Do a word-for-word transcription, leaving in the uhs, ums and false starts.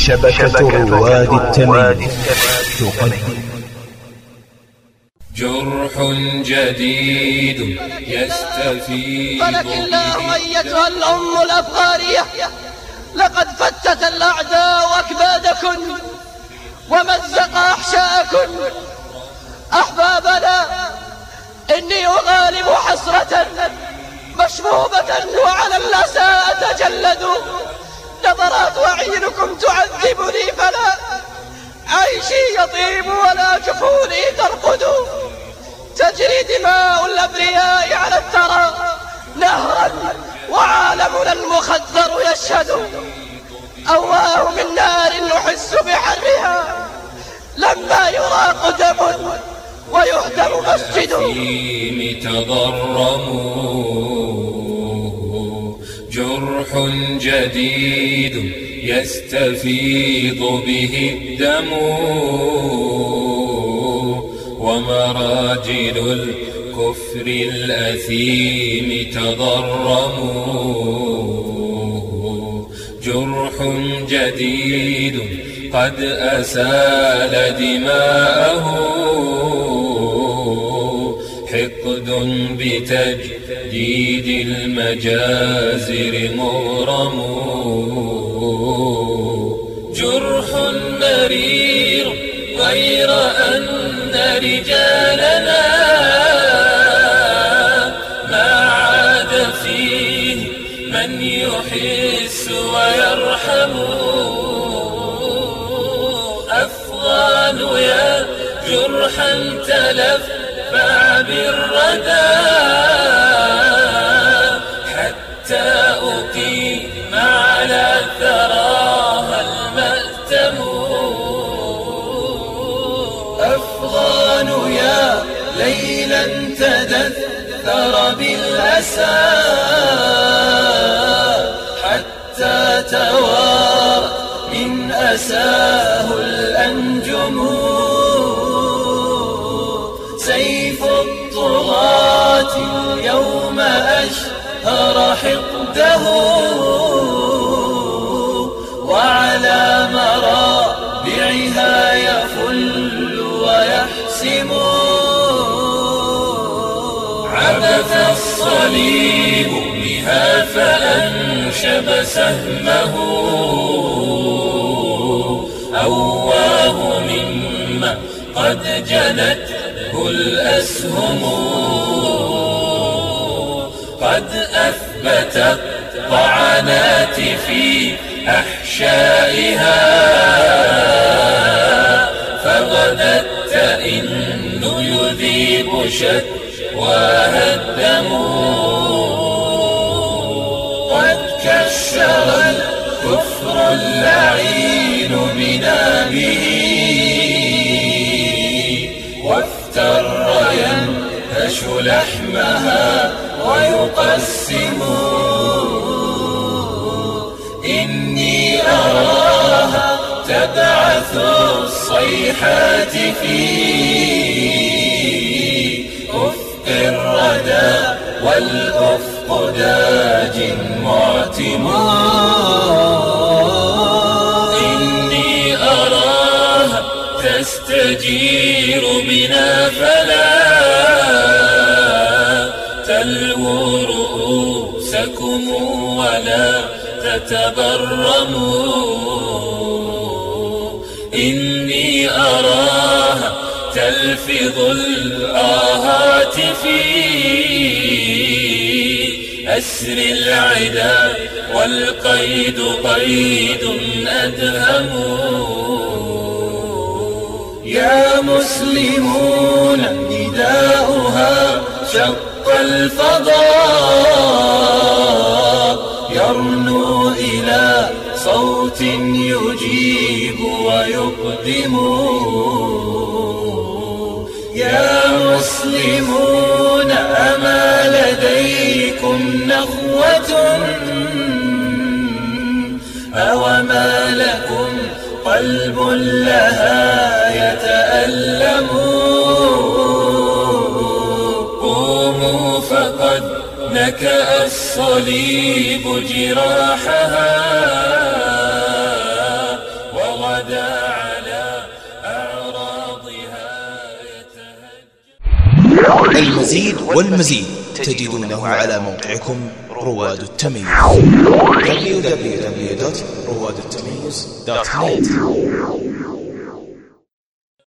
شبكة رواد التميم تقدم جرح جديد يستفيد. فلك الله أيتها الأم الأفغانية، لقد فتت الأعداء أكبادكن ومزق أحشاءكن. أحبابنا، إني أغالب حسرة مشبوبة وعلى الأسى أتجلد. نظرات أعينكم تعذبني، فلا عيشي يطيب ولا جفوني ترقد. تجري دماء الأبرياء على الثرى نهرا وعالمنا المخدر يشهد. أواه من نار نحس بحرها لما يراق دم ويهدم مسجد. تضرموا جرح جديد يستفيض به الدم، ومراجل الكفر الأثيم تضرموا. جرح جديد قد أسال دماءه، حقد بتجديد المجازر مغرم. جرح مرير غير أن رجالنا ما عاد فيه من يحس ويرحم. أفغان يا جرحا تلفع بالردى، حتى أقيم على ثراها المأتم. أفغان يا ليلا تدثر بالأسى، حتى توارى من أساه الأنجم. سيف الطغاة اليوم أشهر حقده، وعلى مرابعها يفل ويحسم. عبث الصليب بها فأنشب سهمه، أواه مما قد جنته الأسهم. قد أثبتت طعنات في أحشائها، فغدت تئن يذيب شكواها الدم. قد كشر الكفر اللعين بنابه، وافتر ينهش لحمها ويقسم. إني أراها تبعث الصيحات في أفق الردى، والأفق داج معتم. إني أراها تستجير بنا، فلا تلووا رؤوسكم ولا تتبرموا. إني أراها تلفظ الآهات في أسر العدا، والقيد قيد أدهم. يا مسلمون نداؤها شق الفضاء، يرنو إلى صوت يجيب ويقدم. يا مسلمون أما لديكم نخوة، أوما لكم قلب لها يتألم. قوموا فقد نكأ الصليب جراحها، غدا على أعراضها يتهجم. المزيد والمزيد تجدونه على موقعكم رواد التميز دبليو دبليو دبليو دوت رواد التميز دوت نت.